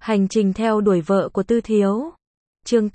Hành trình theo đuổi vợ của Tư Thiếu. Chương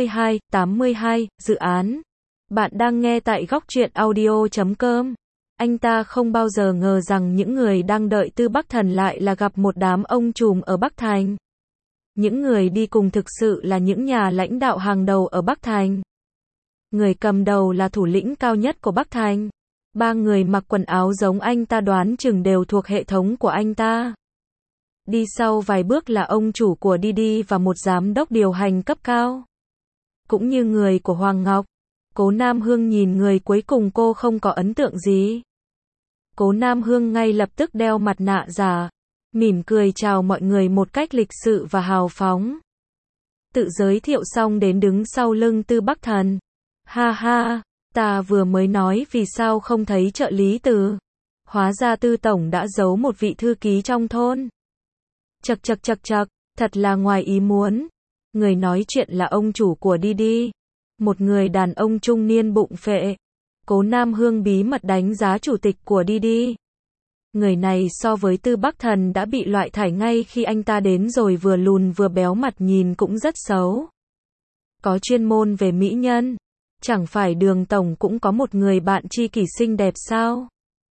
82, dự án. Bạn đang nghe tại Góc Truyện Audio.com. Anh ta không bao giờ ngờ rằng những người đang đợi Tư Bắc Thần lại là gặp một đám ông trùm ở Bắc Thành. Những người đi cùng thực sự là những nhà lãnh đạo hàng đầu ở Bắc Thành. Người cầm đầu là thủ lĩnh cao nhất của Bắc Thành. Ba người mặc quần áo giống anh ta đoán chừng đều thuộc hệ thống của anh ta. Đi sau vài bước là ông chủ của Didi và một giám đốc điều hành cấp cao. Cũng như người của Hoàng Ngọc. Cố Nam Hương nhìn người cuối cùng cô không có ấn tượng gì. Cố Nam Hương ngay lập tức đeo mặt nạ giả, mỉm cười chào mọi người một cách lịch sự và hào phóng. Tự giới thiệu xong đến đứng sau lưng Tư Bắc Thần. Ha ha, ta vừa mới nói vì sao không thấy trợ lý Từ. Hóa ra Tư Tổng đã giấu một vị thư ký trong thôn. Chậc, thật là ngoài ý muốn. Người nói chuyện là ông chủ của Didi. Một người đàn ông trung niên bụng phệ. Cố Nam Hương bí mật đánh giá chủ tịch của Didi. Người này so với Tư Bắc Thần đã bị loại thải ngay khi anh ta đến rồi, vừa lùn vừa béo, mặt nhìn cũng rất xấu. Có chuyên môn về mỹ nhân. Chẳng phải Đường Tổng cũng có một người bạn tri kỷ xinh đẹp sao?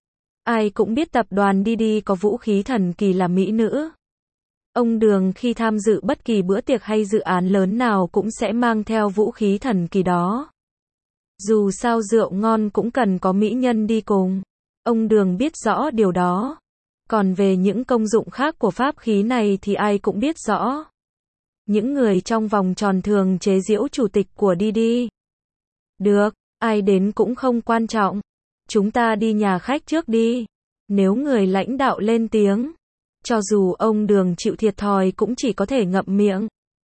Ai cũng biết tập đoàn Didi có vũ khí thần kỳ là mỹ nữ. Ông Đường khi tham dự bất kỳ bữa tiệc hay dự án lớn nào cũng sẽ mang theo vũ khí thần kỳ đó. Dù sao rượu ngon cũng cần có mỹ nhân đi cùng. Ông Đường biết rõ điều đó. Còn về những công dụng khác của pháp khí này thì ai cũng biết rõ. Những người trong vòng tròn thường chế giễu chủ tịch của Didi. Được, ai đến cũng không quan trọng. Chúng ta đi nhà khách trước đi. Nếu người lãnh đạo lên tiếng, cho dù ông Đường chịu thiệt thòi cũng chỉ có thể ngậm miệng.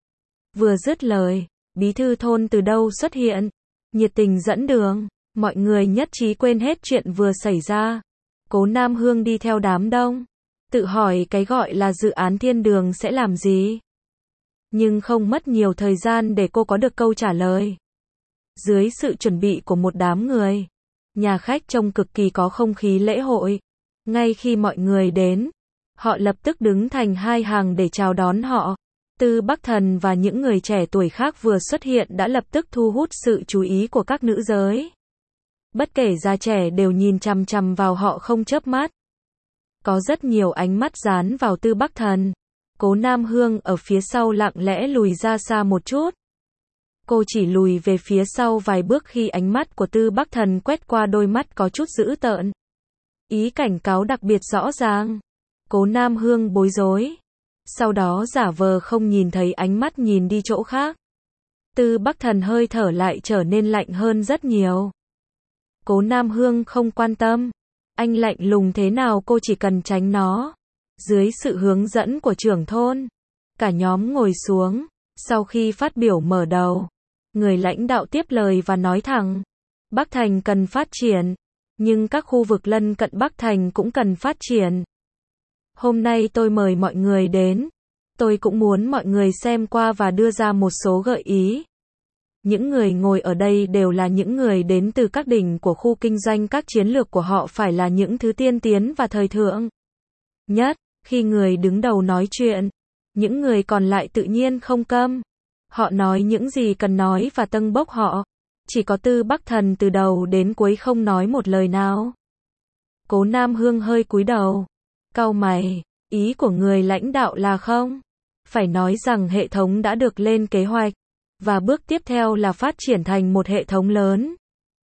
Vừa dứt lời, bí thư thôn từ đâu xuất hiện, nhiệt tình dẫn đường, mọi người nhất trí quên hết chuyện vừa xảy ra. Cố Nam Hương đi theo đám đông, tự hỏi cái gọi là dự án thiên đường sẽ làm gì. Nhưng không mất nhiều thời gian để cô có được câu trả lời. Dưới sự chuẩn bị của một đám người, nhà khách trông cực kỳ có không khí lễ hội. Ngay khi mọi người đến, họ lập tức đứng thành hai hàng để chào đón họ. Tư Bắc Thần và những người trẻ tuổi khác vừa xuất hiện đã lập tức thu hút sự chú ý của các nữ giới. Bất kể già trẻ đều nhìn chằm chằm vào họ không chớp mắt. Có rất nhiều ánh mắt dán vào Tư Bắc Thần. Cố Nam Hương ở phía sau lặng lẽ lùi ra xa một chút. Cô chỉ lùi về phía sau vài bước khi ánh mắt của Tư Bắc Thần quét qua đôi mắt có chút dữ tợn. Ý cảnh cáo đặc biệt rõ ràng. Cố Nam Hương bối rối. Sau đó giả vờ không nhìn thấy ánh mắt nhìn đi chỗ khác. Tư Bắc Thần hơi thở lại trở nên lạnh hơn rất nhiều. Cố Nam Hương không quan tâm. Anh lạnh lùng thế nào cô chỉ cần tránh nó. Dưới sự hướng dẫn của trưởng thôn, cả nhóm ngồi xuống. Sau khi phát biểu mở đầu, người lãnh đạo tiếp lời và nói thẳng. Bắc Thành cần phát triển, nhưng các khu vực lân cận Bắc Thành cũng cần phát triển. Hôm nay tôi mời mọi người đến. Tôi cũng muốn mọi người xem qua và đưa ra một số gợi ý. Những người ngồi ở đây đều là những người đến từ các đỉnh của khu kinh doanh, các chiến lược của họ phải là những thứ tiên tiến và thời thượng nhất. Khi người đứng đầu nói chuyện, những người còn lại tự nhiên không câm. Họ nói những gì cần nói và tâng bốc họ. Chỉ có Tư Bắc Thần từ đầu đến cuối không nói một lời nào. Cố Nam Hương hơi cúi đầu. Cau mày, ý của người lãnh đạo là không? Phải nói rằng hệ thống đã được lên kế hoạch. Và bước tiếp theo là phát triển thành một hệ thống lớn.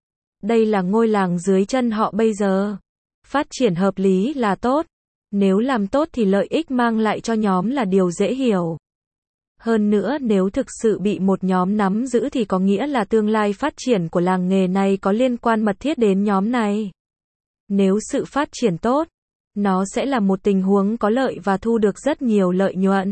Đây là ngôi làng dưới chân họ bây giờ. Phát triển hợp lý là tốt. Nếu làm tốt thì lợi ích mang lại cho nhóm là điều dễ hiểu. Hơn nữa nếu thực sự bị một nhóm nắm giữ thì có nghĩa là tương lai phát triển của làng nghề này có liên quan mật thiết đến nhóm này. Nếu sự phát triển tốt, nó sẽ là một tình huống có lợi và thu được rất nhiều lợi nhuận.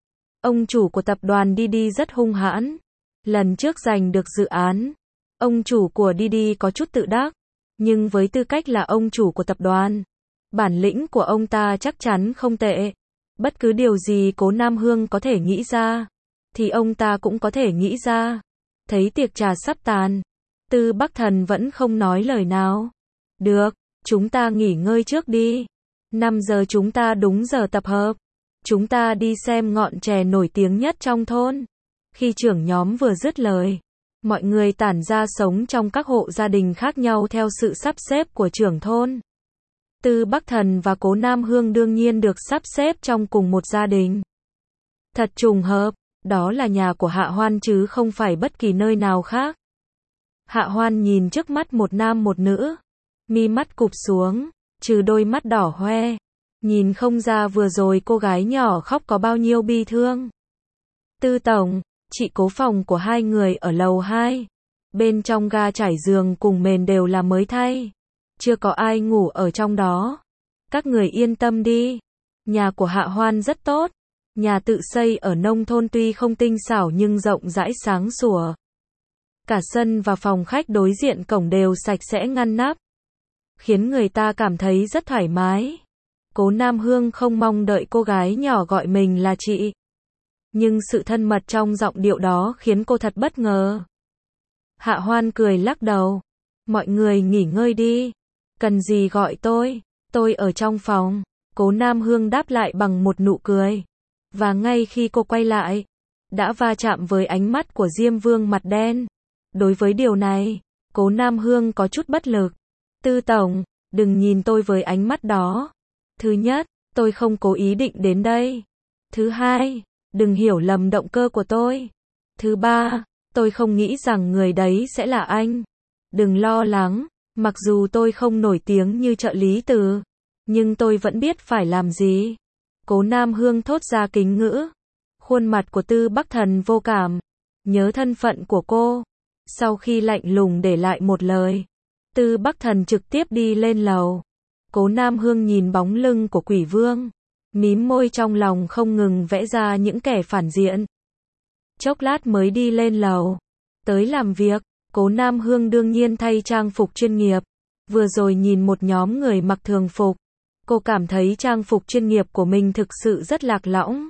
Ông chủ của tập đoàn Didi rất hung hãn. Lần trước giành được dự án, ông chủ của Didi có chút tự đắc. Nhưng với tư cách là ông chủ của tập đoàn, bản lĩnh của ông ta chắc chắn không tệ. Bất cứ điều gì Cố Nam Hương có thể nghĩ ra, thì ông ta cũng có thể nghĩ ra. Thấy tiệc trà sắp tàn, Tư Bắc Thần vẫn không nói lời nào. Được, chúng ta nghỉ ngơi trước đi. 5 giờ chúng ta đúng giờ tập hợp. Chúng ta đi xem ngọn chè nổi tiếng nhất trong thôn. Khi trưởng nhóm vừa dứt lời, mọi người tản ra sống trong các hộ gia đình khác nhau theo sự sắp xếp của trưởng thôn. Tư Bắc Thần và Cố Nam Hương đương nhiên được sắp xếp trong cùng một gia đình. Thật trùng hợp, đó là nhà của Hạ Hoan chứ không phải bất kỳ nơi nào khác. Hạ Hoan nhìn trước mắt một nam một nữ, mi mắt cụp xuống, trừ đôi mắt đỏ hoe, nhìn không ra vừa rồi cô gái nhỏ khóc có bao nhiêu bi thương. Tư tổng, chị Cố, phòng của hai người ở lầu 2. Bên trong ga trải giường cùng mền đều là mới thay. Chưa có ai ngủ ở trong đó. Các người yên tâm đi. Nhà của Hạ Hoan rất tốt. Nhà tự xây ở nông thôn tuy không tinh xảo nhưng rộng rãi sáng sủa. Cả sân và phòng khách đối diện cổng đều sạch sẽ ngăn nắp, khiến người ta cảm thấy rất thoải mái. Cố Nam Hương không mong đợi cô gái nhỏ gọi mình là chị. Nhưng sự thân mật trong giọng điệu đó khiến cô thật bất ngờ. Hạ Hoan cười lắc đầu. Mọi người nghỉ ngơi đi. Cần gì gọi tôi ở trong phòng. Cố Nam Hương đáp lại bằng một nụ cười. Và ngay khi cô quay lại, đã va chạm với ánh mắt của Diêm Vương mặt đen. Đối với điều này, Cố Nam Hương có chút bất lực. Tư tổng, đừng nhìn tôi với ánh mắt đó. Thứ nhất, tôi không cố ý định đến đây. Thứ hai, đừng hiểu lầm động cơ của tôi. Thứ ba, tôi không nghĩ rằng người đấy sẽ là anh. Đừng lo lắng, mặc dù tôi không nổi tiếng như trợ lý Từ, nhưng tôi vẫn biết phải làm gì. Cố Nam Hương thốt ra kính ngữ. Khuôn mặt của Tư Bắc Thần vô cảm, nhớ thân phận của cô. Sau khi lạnh lùng để lại một lời, Tư Bắc Thần trực tiếp đi lên lầu. Cố Nam Hương nhìn bóng lưng của Quỷ Vương, mím môi trong lòng không ngừng vẽ ra những kẻ phản diện. Chốc lát mới đi lên lầu. Tới làm việc, Cố Nam Hương đương nhiên thay trang phục chuyên nghiệp. Vừa rồi nhìn một nhóm người mặc thường phục, cô cảm thấy trang phục chuyên nghiệp của mình thực sự rất lạc lõng.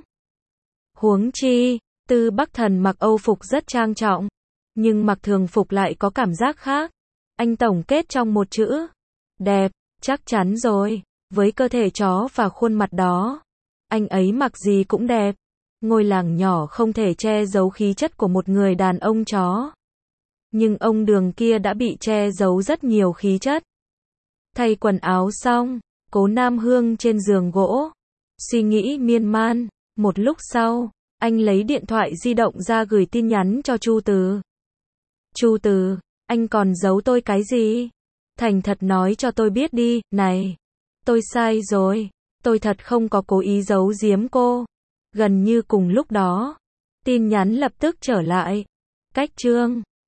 Huống chi, Tư Bắc Thần mặc Âu phục rất trang trọng, nhưng mặc thường phục lại có cảm giác khác. Anh tổng kết trong một chữ: đẹp. Chắc chắn rồi, với cơ thể chó và khuôn mặt đó, anh ấy mặc gì cũng đẹp. Ngôi làng nhỏ không thể che giấu khí chất của một người đàn ông chó. Nhưng ông Đường kia đã bị che giấu rất nhiều khí chất. Thay quần áo xong, Cố Nam Hương trên giường gỗ, suy nghĩ miên man. Một lúc sau, anh lấy điện thoại di động ra gửi tin nhắn cho Chu Từ. Chu Từ, anh còn giấu tôi cái gì? Thành thật nói cho tôi biết đi. Này, tôi sai rồi. Tôi thật không có cố ý giấu giếm cô. Gần như cùng lúc đó, tin nhắn lập tức trở lại. Cách chương